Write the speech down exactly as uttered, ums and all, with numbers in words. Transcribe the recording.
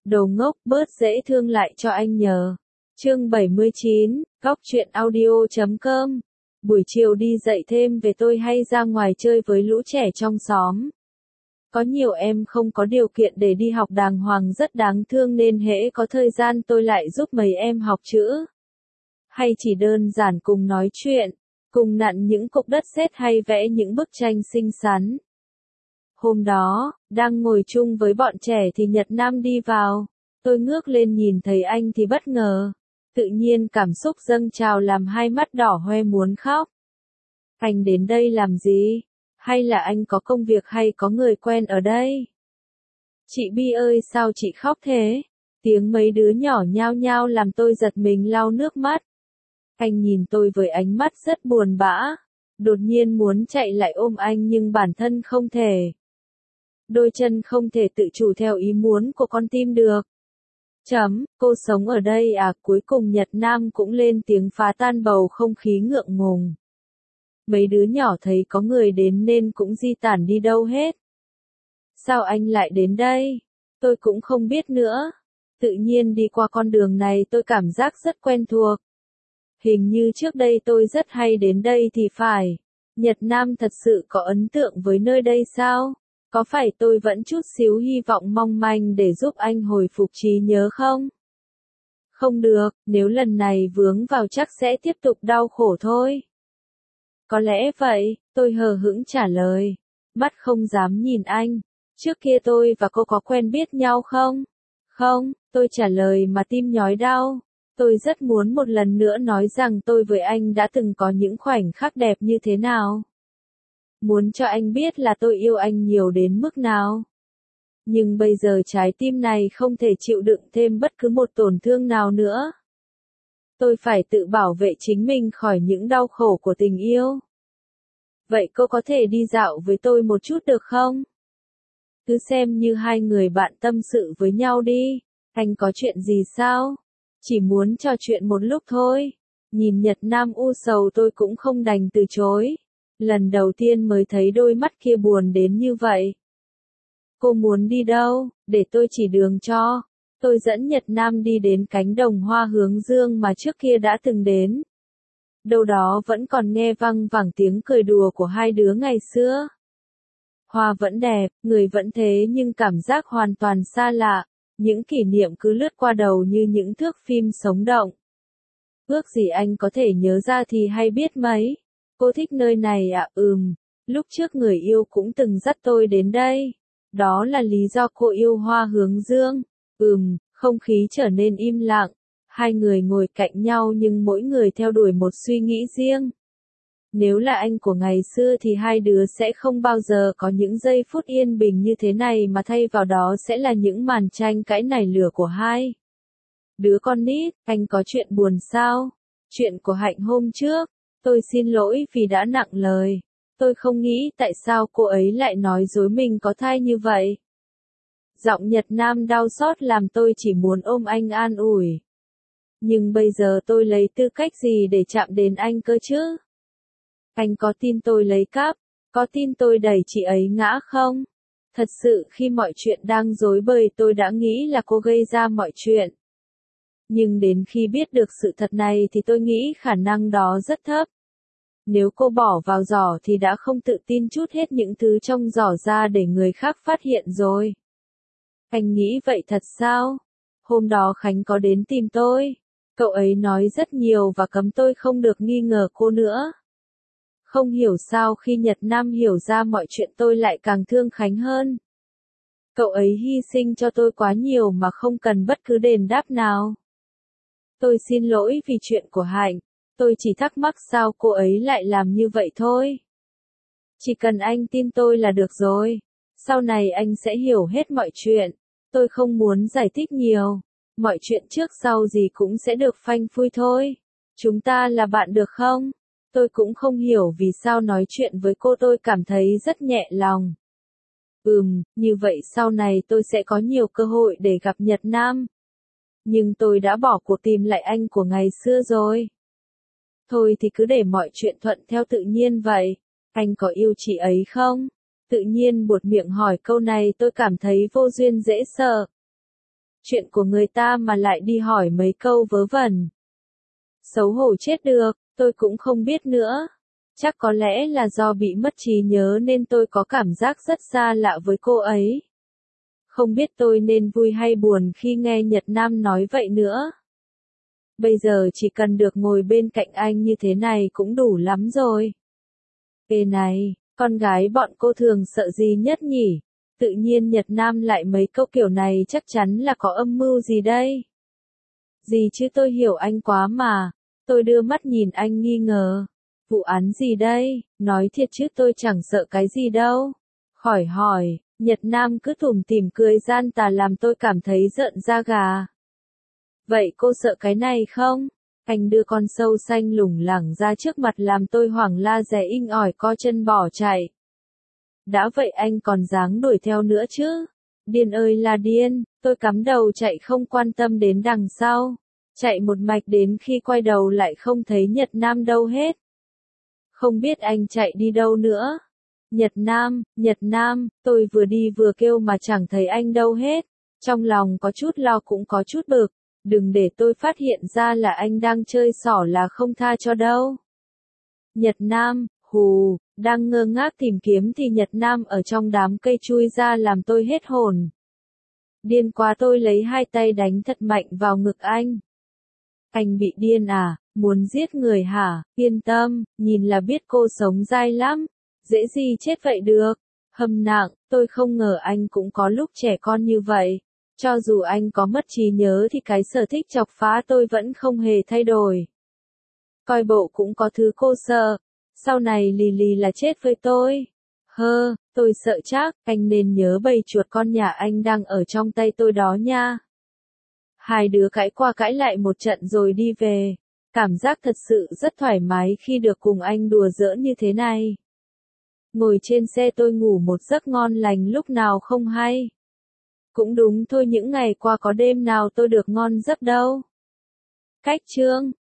Đồ ngốc, bớt dễ thương lại cho anh nhờ. Chương bảy mươi chín, góc truyện audio chấm com. Buổi chiều đi dạy thêm về tôi hay ra ngoài chơi với lũ trẻ trong xóm. Có nhiều em không có điều kiện để đi học đàng hoàng rất đáng thương nên hễ có thời gian tôi lại giúp mấy em học chữ. Hay chỉ đơn giản cùng nói chuyện, cùng nặn những cục đất sét hay vẽ những bức tranh xinh xắn. Hôm đó, đang ngồi chung với bọn trẻ thì Nhật Nam đi vào. Tôi ngước lên nhìn thấy anh thì bất ngờ. Tự nhiên cảm xúc dâng trào làm hai mắt đỏ hoe muốn khóc. Anh đến đây làm gì? Hay là anh có công việc hay có người quen ở đây? Chị Bi ơi sao chị khóc thế? Tiếng mấy đứa nhỏ nhao nhao làm tôi giật mình lau nước mắt. Anh nhìn tôi với ánh mắt rất buồn bã. Đột nhiên muốn chạy lại ôm anh nhưng bản thân không thể. Đôi chân không thể tự chủ theo ý muốn của con tim được. Chấm, cô sống ở đây à? Cuối cùng Nhật Nam cũng lên tiếng phá tan bầu không khí ngượng ngùng. Mấy đứa nhỏ thấy có người đến nên cũng di tản đi đâu hết. Sao anh lại đến đây? Tôi cũng không biết nữa. Tự nhiên đi qua con đường này tôi cảm giác rất quen thuộc. Hình như trước đây tôi rất hay đến đây thì phải. Nhật Nam thật sự có ấn tượng với nơi đây sao? Có phải tôi vẫn chút xíu hy vọng mong manh để giúp anh hồi phục trí nhớ không? Không được, nếu lần này vướng vào chắc sẽ tiếp tục đau khổ thôi. Có lẽ vậy, tôi hờ hững trả lời. Mắt không dám nhìn anh. Trước kia tôi và cô có quen biết nhau không? Không, tôi trả lời mà tim nhói đau. Tôi rất muốn một lần nữa nói rằng tôi với anh đã từng có những khoảnh khắc đẹp như thế nào. Muốn cho anh biết là tôi yêu anh nhiều đến mức nào. Nhưng bây giờ trái tim này không thể chịu đựng thêm bất cứ một tổn thương nào nữa. Tôi phải tự bảo vệ chính mình khỏi những đau khổ của tình yêu. Vậy cô có thể đi dạo với tôi một chút được không? Cứ xem như hai người bạn tâm sự với nhau đi. Anh có chuyện gì sao? Chỉ muốn trò chuyện một lúc thôi. Nhìn Nhật Nam u sầu tôi cũng không đành từ chối. Lần đầu tiên mới thấy đôi mắt kia buồn đến như vậy. Cô muốn đi đâu, để tôi chỉ đường cho. Tôi dẫn Nhật Nam đi đến cánh đồng hoa hướng dương mà trước kia đã từng đến. Đâu đó vẫn còn nghe văng vẳng tiếng cười đùa của hai đứa ngày xưa. Hoa vẫn đẹp, người vẫn thế nhưng cảm giác hoàn toàn xa lạ. Những kỷ niệm cứ lướt qua đầu như những thước phim sống động. Ước gì anh có thể nhớ ra thì hay biết mấy. Cô thích nơi này à? Ừm, lúc trước người yêu cũng từng dắt tôi đến đây. Đó là lý do cô yêu hoa hướng dương. Ừm, không khí trở nên im lặng. Hai người ngồi cạnh nhau nhưng mỗi người theo đuổi một suy nghĩ riêng. Nếu là anh của ngày xưa thì hai đứa sẽ không bao giờ có những giây phút yên bình như thế này mà thay vào đó sẽ là những màn tranh cãi nảy lửa của hai đứa con nít. Anh có chuyện buồn sao? Chuyện của Hạnh hôm trước. Tôi xin lỗi vì đã nặng lời. Tôi không nghĩ tại sao cô ấy lại nói dối mình có thai như vậy. Giọng Nhật Nam đau xót làm tôi chỉ muốn ôm anh an ủi. Nhưng bây giờ tôi lấy tư cách gì để chạm đến anh cơ chứ? Anh có tin tôi lấy cắp? Có tin tôi đẩy chị ấy ngã không? Thật sự khi mọi chuyện đang rối bời tôi đã nghĩ là cô gây ra mọi chuyện. Nhưng đến khi biết được sự thật này thì tôi nghĩ khả năng đó rất thấp. Nếu cô bỏ vào giỏ thì đã không tự tin chút hết những thứ trong giỏ ra để người khác phát hiện rồi. Anh nghĩ vậy thật sao? Hôm đó Khánh có đến tìm tôi. Cậu ấy nói rất nhiều và cấm tôi không được nghi ngờ cô nữa. Không hiểu sao khi Nhật Nam hiểu ra mọi chuyện tôi lại càng thương Khánh hơn. Cậu ấy hy sinh cho tôi quá nhiều mà không cần bất cứ đền đáp nào. Tôi xin lỗi vì chuyện của Hạnh. Tôi chỉ thắc mắc sao cô ấy lại làm như vậy thôi. Chỉ cần anh tin tôi là được rồi. Sau này anh sẽ hiểu hết mọi chuyện. Tôi không muốn giải thích nhiều. Mọi chuyện trước sau gì cũng sẽ được phanh phui thôi. Chúng ta là bạn được không? Tôi cũng không hiểu vì sao nói chuyện với cô tôi cảm thấy rất nhẹ lòng. Ừm, như vậy sau này tôi sẽ có nhiều cơ hội để gặp Nhật Nam. Nhưng tôi đã bỏ cuộc tìm lại anh của ngày xưa rồi. Thôi thì cứ để mọi chuyện thuận theo tự nhiên vậy. Anh có yêu chị ấy không? Tự nhiên buột miệng hỏi câu này tôi cảm thấy vô duyên dễ sợ. chuyện của người ta mà lại đi hỏi mấy câu vớ vẩn. Xấu hổ chết được, tôi cũng không biết nữa. Chắc có lẽ là do bị mất trí nhớ nên tôi có cảm giác rất xa lạ với cô ấy. Không biết tôi nên vui hay buồn khi nghe Nhật Nam nói vậy nữa. Bây giờ chỉ cần được ngồi bên cạnh anh như thế này cũng đủ lắm rồi. Ê này, con gái bọn cô thường sợ gì nhất nhỉ? Tự nhiên Nhật Nam lại mấy câu kiểu này chắc chắn là có âm mưu gì đây? Gì chứ tôi hiểu anh quá mà. Tôi đưa mắt nhìn anh nghi ngờ. Vụ án gì đây? Nói thiệt chứ tôi chẳng sợ cái gì đâu. Khỏi hỏi, Nhật Nam cứ tủm tỉm cười gian tà làm tôi cảm thấy rợn da gà. Vậy cô sợ cái này không? Anh đưa con sâu xanh lủng lẳng ra trước mặt làm tôi hoảng la rè inh ỏi co chân bỏ chạy. Đã vậy anh còn dáng đuổi theo nữa chứ? Điên ơi là điên, tôi cắm đầu chạy không quan tâm đến đằng sau. Chạy một mạch đến khi quay đầu lại không thấy Nhật Nam đâu hết. Không biết anh chạy đi đâu nữa. Nhật Nam, Nhật Nam, tôi vừa đi vừa kêu mà chẳng thấy anh đâu hết. Trong lòng có chút lo cũng có chút bực. Đừng để tôi phát hiện ra là anh đang chơi xỏ là không tha cho đâu. Nhật Nam, hù, đang ngơ ngác tìm kiếm thì Nhật Nam ở trong đám cây chui ra làm tôi hết hồn. Điên quá tôi lấy hai tay đánh thật mạnh vào ngực anh. Anh bị điên à, muốn giết người hả? Yên tâm, nhìn là biết cô sống dai lắm. Dễ gì chết vậy được. Hâm nặng, tôi không ngờ anh cũng có lúc trẻ con như vậy. Cho dù anh có mất trí nhớ thì cái sở thích chọc phá tôi vẫn không hề thay đổi. Coi bộ cũng có thứ cô sợ. Sau này lì lì là chết với tôi. Hơ, tôi sợ chắc, anh nên nhớ bầy chuột con nhà anh đang ở trong tay tôi đó nha. Hai đứa cãi qua cãi lại một trận rồi đi về. Cảm giác thật sự rất thoải mái khi được cùng anh đùa giỡn như thế này. Ngồi trên xe tôi ngủ một giấc ngon lành lúc nào không hay. Cũng đúng thôi những ngày qua có đêm nào tôi được ngon giấc đâu. Cách chương